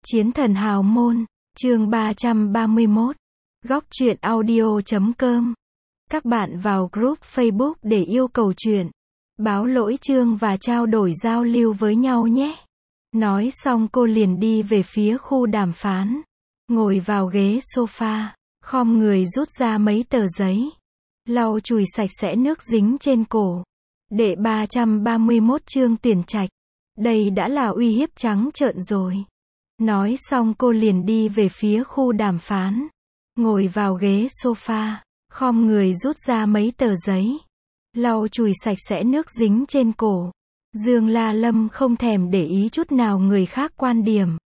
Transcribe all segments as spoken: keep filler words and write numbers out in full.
Chiến thần hào môn, chương ba trăm ba mươi mốt. Góc truyện audio chấm com. Các bạn vào group Facebook để yêu cầu truyện, báo lỗi chương và trao đổi giao lưu với nhau nhé. Nói xong cô liền đi về phía khu đàm phán. Ngồi vào ghế sofa, khom người rút ra mấy tờ giấy. Lau chùi sạch sẽ nước dính trên cổ. Đệ ba trăm ba mươi mốt chương tuyển trạch. Đây đã là uy hiếp trắng trợn rồi. Nói xong cô liền đi về phía khu đàm phán. Ngồi vào ghế sofa, khom người rút ra mấy tờ giấy. Lau chùi sạch sẽ nước dính trên cổ. Dương La Lâm không thèm để ý chút nào người khác quan điểm.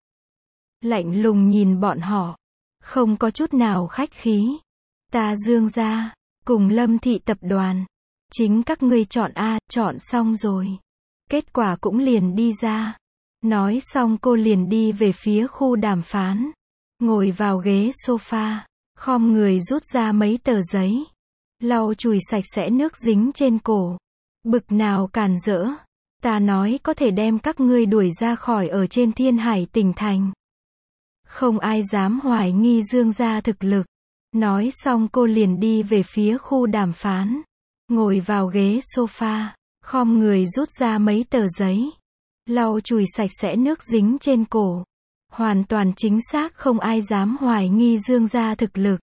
Lạnh lùng nhìn bọn họ. Không có chút nào khách khí. Ta Dương gia, cùng Lâm thị tập đoàn. Chính các ngươi chọn A, chọn xong rồi. Kết quả cũng liền đi ra. Nói xong cô liền đi về phía khu đàm phán. Ngồi vào ghế sofa, khom người rút ra mấy tờ giấy. Lau chùi sạch sẽ nước dính trên cổ. Bực nào càn rỡ. Ta nói có thể đem các ngươi đuổi ra khỏi ở trên Thiên Hải tỉnh thành. Không ai dám hoài nghi Dương gia thực lực. Nói xong cô liền đi về phía khu đàm phán. Ngồi vào ghế sofa, khom người rút ra mấy tờ giấy. Lau chùi sạch sẽ nước dính trên cổ. Hoàn toàn chính xác không ai dám hoài nghi Dương gia thực lực.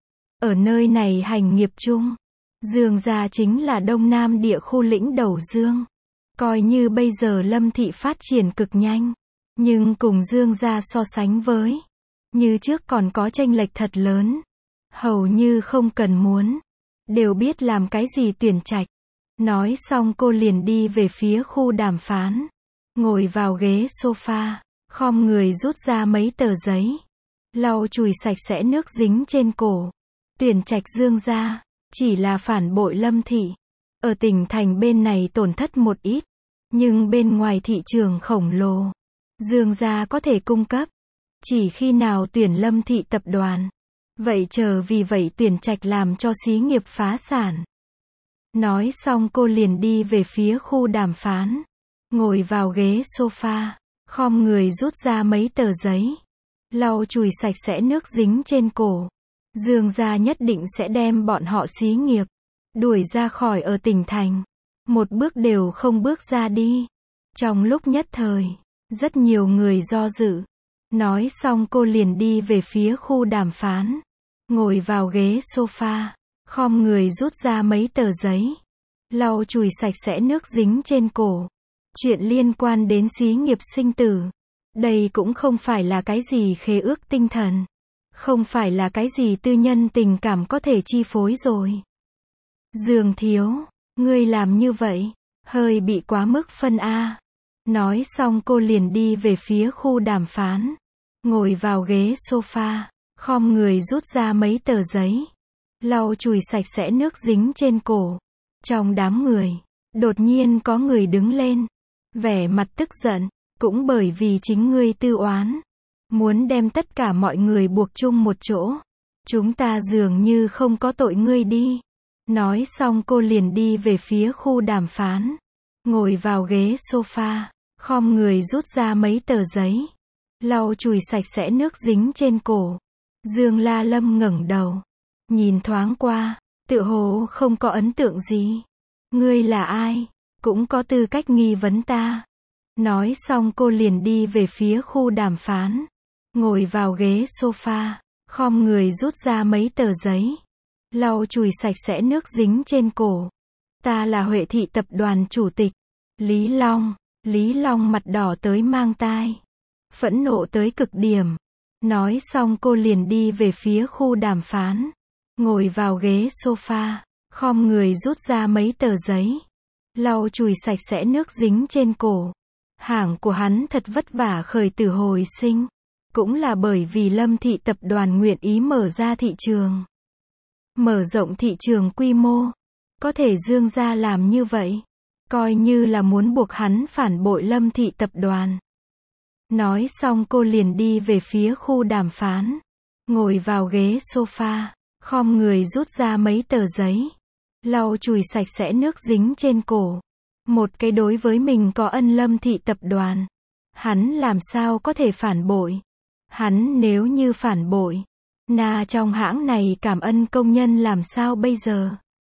Ở nơi này hành nghiệp chung, Dương gia chính là Đông Nam địa khu lĩnh đầu Dương. Coi như bây giờ Lâm thị phát triển cực nhanh, nhưng cùng Dương gia so sánh với, như trước còn có chênh lệch thật lớn. Hầu như không cần muốn, đều biết làm cái gì tuyển trạch. Nói xong cô liền đi về phía khu đàm phán. Ngồi vào ghế sofa, khom người rút ra mấy tờ giấy. Lau chùi sạch sẽ nước dính trên cổ. Tuyển trạch Dương gia, chỉ là phản bội Lâm thị. Ở tỉnh thành bên này tổn thất một ít, nhưng bên ngoài thị trường khổng lồ, Dương gia có thể cung cấp. Chỉ khi nào tuyển Lâm thị tập đoàn, vậy chờ vì vậy tuyển trạch làm cho xí nghiệp phá sản. Nói xong cô liền đi về phía khu đàm phán. Ngồi vào ghế sofa, khom người rút ra mấy tờ giấy. Lau chùi sạch sẽ nước dính trên cổ. Dương gia nhất định sẽ đem bọn họ xí nghiệp đuổi ra khỏi ở tỉnh thành. Một bước đều không bước ra đi. Trong lúc nhất thời, rất nhiều người do dự. Nói xong cô liền đi về phía khu đàm phán. Ngồi vào ghế sofa, khom người rút ra mấy tờ giấy. Lau chùi sạch sẽ nước dính trên cổ. Chuyện liên quan đến xí nghiệp sinh tử. Đây cũng không phải là cái gì khế ước tinh thần. Không phải là cái gì tư nhân tình cảm có thể chi phối rồi. Dương thiếu, ngươi làm như vậy, hơi bị quá mức phân A. Nói xong cô liền đi về phía khu đàm phán. Ngồi vào ghế sofa, khom người rút ra mấy tờ giấy. Lau chùi sạch sẽ nước dính trên cổ. Trong đám người, đột nhiên có người đứng lên. Vẻ mặt tức giận, cũng bởi vì chính ngươi tư oán. Muốn đem tất cả mọi người buộc chung một chỗ. Chúng ta dường như không có tội ngươi đi. Nói xong cô liền đi về phía khu đàm phán. Ngồi vào ghế sofa, khom người rút ra mấy tờ giấy. Lau chùi sạch sẽ nước dính trên cổ. Dương La Lâm ngẩng đầu. Nhìn thoáng qua, tựa hồ không có ấn tượng gì. Ngươi là ai? Cũng có tư cách nghi vấn ta. Nói xong cô liền đi về phía khu đàm phán. Ngồi vào ghế sofa, khom người rút ra mấy tờ giấy. Lau chùi sạch sẽ nước dính trên cổ. Ta là Huệ thị tập đoàn chủ tịch. Lý Long. Lý Long mặt đỏ tới mang tai. Phẫn nộ tới cực điểm. Nói xong cô liền đi về phía khu đàm phán. Ngồi vào ghế sofa, khom người rút ra mấy tờ giấy. Lau chùi sạch sẽ nước dính trên cổ. Hàng của hắn thật vất vả khởi tử hồi sinh. Cũng là bởi vì Lâm thị tập đoàn nguyện ý mở ra thị trường. Mở rộng thị trường quy mô. Có thể Dương gia làm như vậy. Coi như là muốn buộc hắn phản bội Lâm thị tập đoàn. Nói xong cô liền đi về phía khu đàm phán. Ngồi vào ghế sofa, khom người rút ra mấy tờ giấy. Lau chùi sạch sẽ nước dính trên cổ. Một cái đối với mình có ân Lâm thị tập đoàn. Hắn làm sao có thể phản bội. Hắn nếu như phản bội, na trong hãng này cảm ơn công nhân làm sao bây giờ?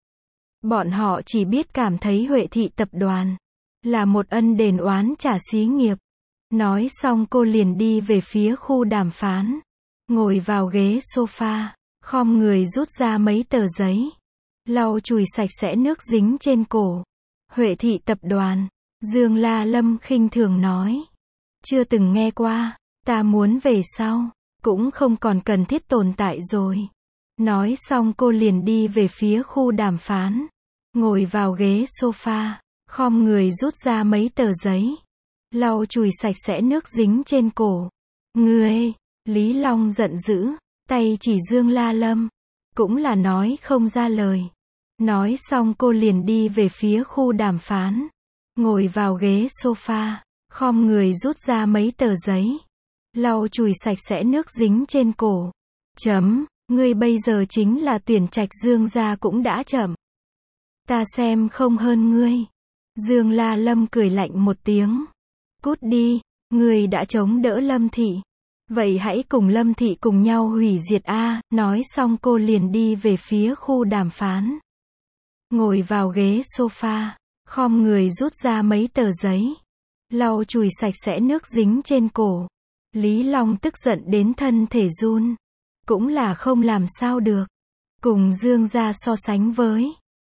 Bọn họ chỉ biết cảm thấy Huệ Thị Tập đoàn là một ân đền oán trả xí nghiệp. Nói xong cô liền đi về phía khu đàm phán, ngồi vào ghế sofa, khom người rút ra mấy tờ giấy, lau chùi sạch sẽ nước dính trên cổ. Huệ Thị Tập đoàn, Dương La Lâm khinh thường nói. Chưa từng nghe qua, ta muốn về sau, cũng không còn cần thiết tồn tại rồi. Nói xong cô liền đi về phía khu đàm phán, ngồi vào ghế sofa, khom người rút ra mấy tờ giấy, lau chùi sạch sẽ nước dính trên cổ. Ngươi, Lý Long giận dữ, tay chỉ Dương La Lâm, cũng là nói không ra lời. Nói xong cô liền đi về phía khu đàm phán, ngồi vào ghế sofa, khom người rút ra mấy tờ giấy, lau chùi sạch sẽ nước dính trên cổ. Chấm, ngươi bây giờ chính là tuyển trạch Dương gia cũng đã chậm. Ta xem không hơn ngươi. Dương La Lâm cười lạnh một tiếng. Cút đi, ngươi đã chống đỡ Lâm Thị. Vậy hãy cùng Lâm Thị cùng nhau hủy diệt a. Nói xong cô liền đi về phía khu đàm phán, ngồi vào ghế sofa, khom người rút ra mấy tờ giấy, lau chùi sạch sẽ nước dính trên cổ. Lý Long tức giận đến thân thể run, cũng là không làm sao được. Cùng Dương gia so sánh với,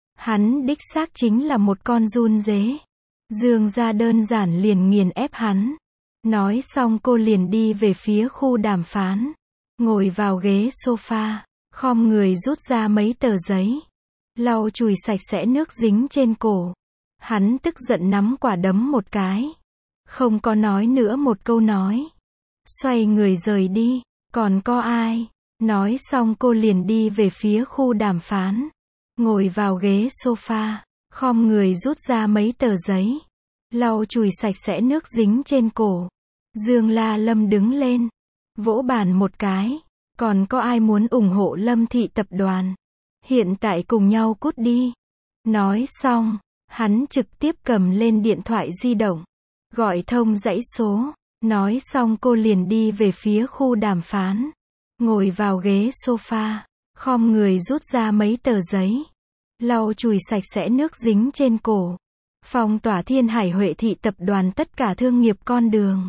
hắn đích xác chính là một con run dế. Dương gia đơn giản liền nghiền ép hắn. Nói xong cô liền đi về phía khu đàm phán, ngồi vào ghế sofa, khom người rút ra mấy tờ giấy, lau chùi sạch sẽ nước dính trên cổ. Hắn tức giận nắm quả đấm một cái, không có nói nữa một câu nói, xoay người rời đi. Còn có ai? Nói xong cô liền đi về phía khu đàm phán, ngồi vào ghế sofa, khom người rút ra mấy tờ giấy, lau chùi sạch sẽ nước dính trên cổ. Dương La Lâm đứng lên, vỗ bàn một cái. Còn có ai muốn ủng hộ Lâm Thị Tập đoàn? Hiện tại cùng nhau cút đi. Nói xong, hắn trực tiếp cầm lên điện thoại di động, gọi thông dãy số. Nói xong cô liền đi về phía khu đàm phán, ngồi vào ghế sofa, khom người rút ra mấy tờ giấy, lau chùi sạch sẽ nước dính trên cổ. Phong tỏa Thiên Hải Huệ Thị Tập đoàn tất cả thương nghiệp con đường.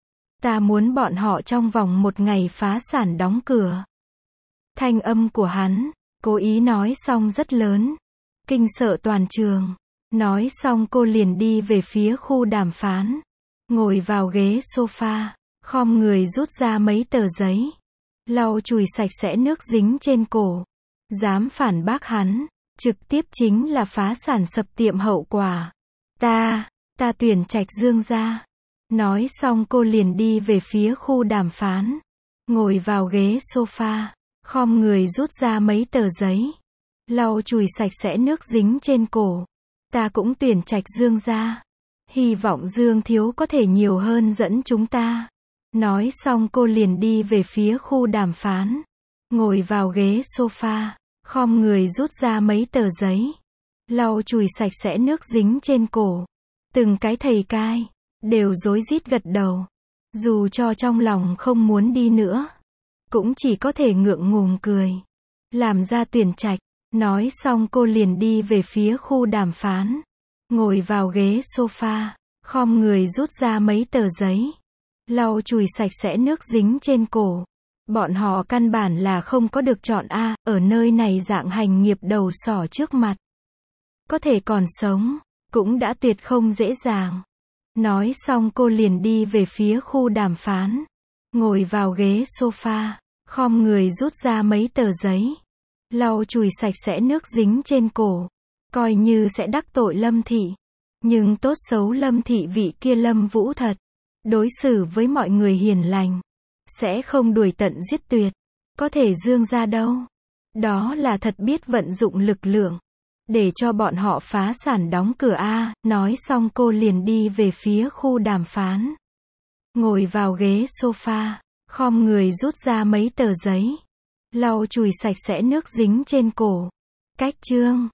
Ta muốn bọn họ trong vòng một ngày phá sản đóng cửa. Thanh âm của hắn, cố ý nói xong rất lớn, kinh sợ toàn trường. Nói xong cô liền đi về phía khu đàm phán, ngồi vào ghế sofa, khom người rút ra mấy tờ giấy, lau chùi sạch sẽ nước dính trên cổ. Dám phản bác hắn, trực tiếp chính là phá sản sập tiệm hậu quả. Ta, ta tuyển trạch Dương gia. Nói xong cô liền đi về phía khu đàm phán, ngồi vào ghế sofa, khom người rút ra mấy tờ giấy, lau chùi sạch sẽ nước dính trên cổ. Ta cũng tuyển trạch Dương gia. Hy vọng Dương thiếu có thể nhiều hơn dẫn chúng ta. Nói xong cô liền đi về phía khu đàm phán, ngồi vào ghế sofa, khom người rút ra mấy tờ giấy, lau chùi sạch sẽ nước dính trên cổ. Từng cái thầy cai đều rối rít gật đầu, dù cho trong lòng không muốn đi nữa, cũng chỉ có thể ngượng ngùng cười, làm ra tuyển trạch. Nói xong cô liền đi về phía khu đàm phán, ngồi vào ghế sofa, khom người rút ra mấy tờ giấy, lau chùi sạch sẽ nước dính trên cổ. Bọn họ căn bản là không có được chọn a, ở nơi này dạng hành nghiệp đầu sỏ trước mặt, có thể còn sống, cũng đã tuyệt không dễ dàng. Nói xong cô liền đi về phía khu đàm phán, ngồi vào ghế sofa, khom người rút ra mấy tờ giấy, lau chùi sạch sẽ nước dính trên cổ. Coi như sẽ đắc tội Lâm Thị, nhưng tốt xấu Lâm Thị vị kia Lâm Vũ thật, đối xử với mọi người hiền lành, sẽ không đuổi tận giết tuyệt. Có thể Dương gia đâu? Đó là thật biết vận dụng lực lượng, để cho bọn họ phá sản đóng cửa a. Nói xong cô liền đi về phía khu đàm phán, ngồi vào ghế sofa, khom người rút ra mấy tờ giấy, lau chùi sạch sẽ nước dính trên cổ. Cách chương